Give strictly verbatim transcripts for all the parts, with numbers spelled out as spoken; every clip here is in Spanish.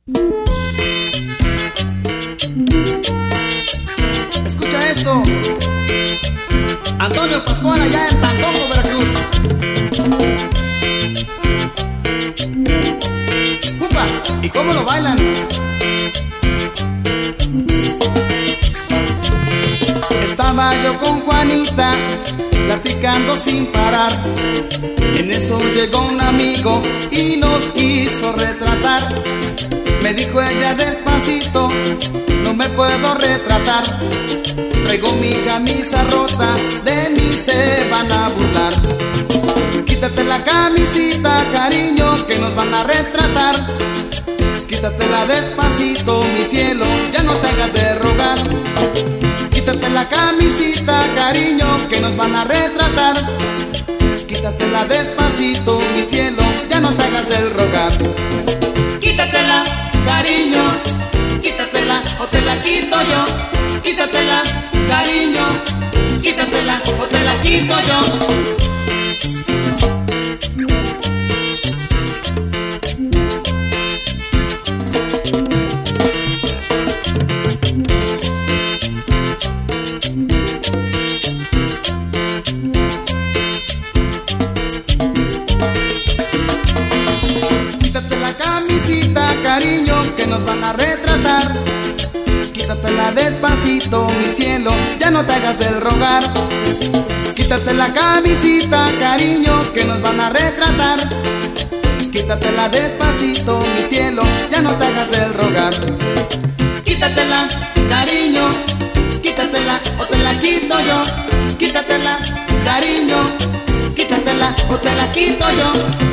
Escucha esto. Antonio Pascual allá en Tancoco, Veracruz. ¡Upa! ¿Y cómo lo bailan? Estaba yo con Juanita platicando sin parar. En eso llegó un amigo y nos quiso retratar. Me dijo ella despacito, no me puedo retratar. Traigo mi camisa rota, de mí se van a burlar. Quítate la camisita, cariño, que nos van a retratar. Quítatela despacito, mi cielo, ya no te hagas de rogar. Quítate la camisita, cariño, que nos van a retratar. Quítatela despacito, mi cielo, ya no te hagas del rogar. Quítatela, cariño, quítatela o te la quito yo. Quítatela, cariño, quítatela o te la quito yo. Cariño, que nos van a retratar. Quítatela despacito, mi cielo, ya no te hagas del rogar. Quítate la camisita, cariño, que nos van a retratar. Quítatela despacito, mi cielo, ya no te hagas del rogar. Quítatela, cariño, quítatela o te la quito yo. Quítatela, cariño, quítatela o te la quito yo.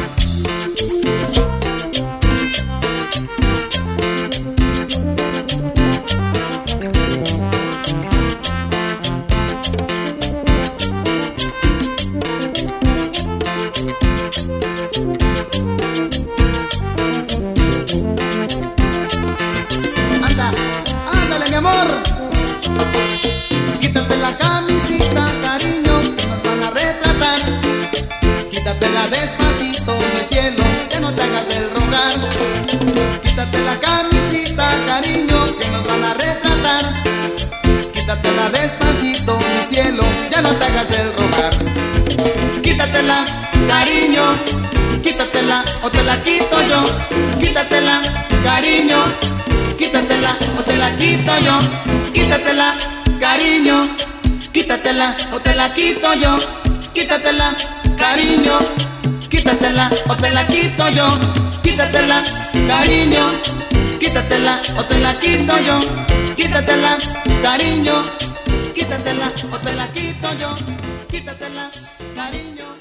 Quítate la camisita, cariño, que nos van a retratar. Quítatela despacito, mi cielo, ya no te hagas del rogar. Quítate la camisita, cariño, que nos van a retratar. Quítatela despacito, mi cielo, ya no te hagas del rogar. Quítatela, cariño, quítatela o te la quito yo. Quítatela, cariño, quítatela o te la quito yo. Quítatela, cariño, quítatela o te la quito yo. Quítatela, cariño, quítatela o te la quito yo. Quítatela, cariño, quítatela o te la quito yo. Quítatela, cariño, quítatela o te la quito yo. Quítatela, cariño.